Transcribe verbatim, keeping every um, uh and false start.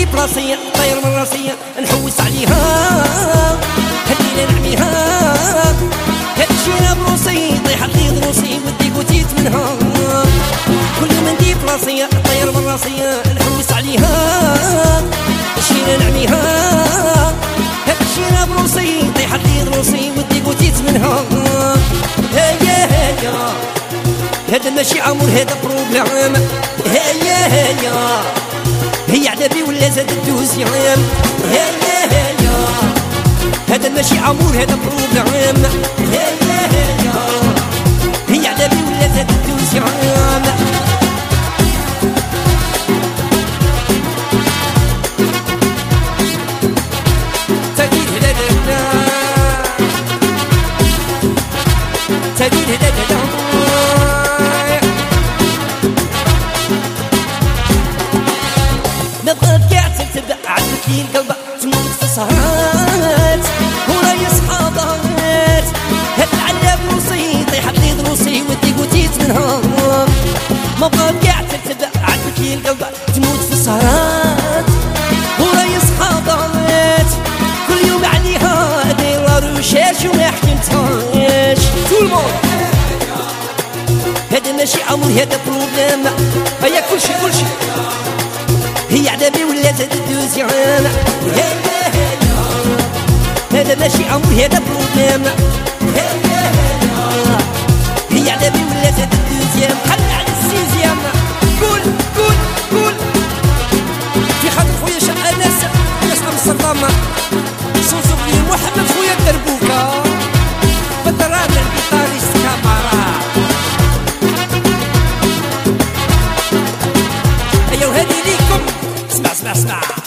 ندي بلاصية طاير من راسية نحوس عليها خلينا نعميها هادشينا بروسي طيح لي ضروسي وديك وتيت منها كل يوم ندي بلاصية طاير من راسية نحوس عليها هادشينا نعميها هادشينا بروسي طيح لي ضروسي وديك وتيت منها هيا هيا هذا ماشي عمر هذا بروبليم هيا هيا هي عذابي ولا زاد الدوزيام هيا هيا هذا ماشي عمر هذا بروبليم هيا هيا هي عذابي ولا زاد الدوزيام تدير هدادا تدير هدادا نبغى كاع تتبع عدت لي القلب تموت في سهرات وراي صحابات هاد العلاب روسي طيحت لي ضروسي وديك وتيت منها ما بغى كاع تتبع عدت لي القلب تموت في سهرات وراي صحابات كل يوم عليها دايره روشاش وما حكمتهاش طول الموند هذا ماشي عمر هذا بروبليم هيا كلشي كلشي هي عذابي ولا زاد الدوزيام هيا هيا هذا ماشي عمر هذا بروبليم هيا هيا هي عذابي ولا زاد الدوزيام خلي على السيزيام قول قول قول في خاطر خويا شق انس ناس امستردام سوسوبلي محمد خويا الدربوكه بالدرام الجيتاريست كامارا ايوا هذه ليكم اسمع اسمع اسمع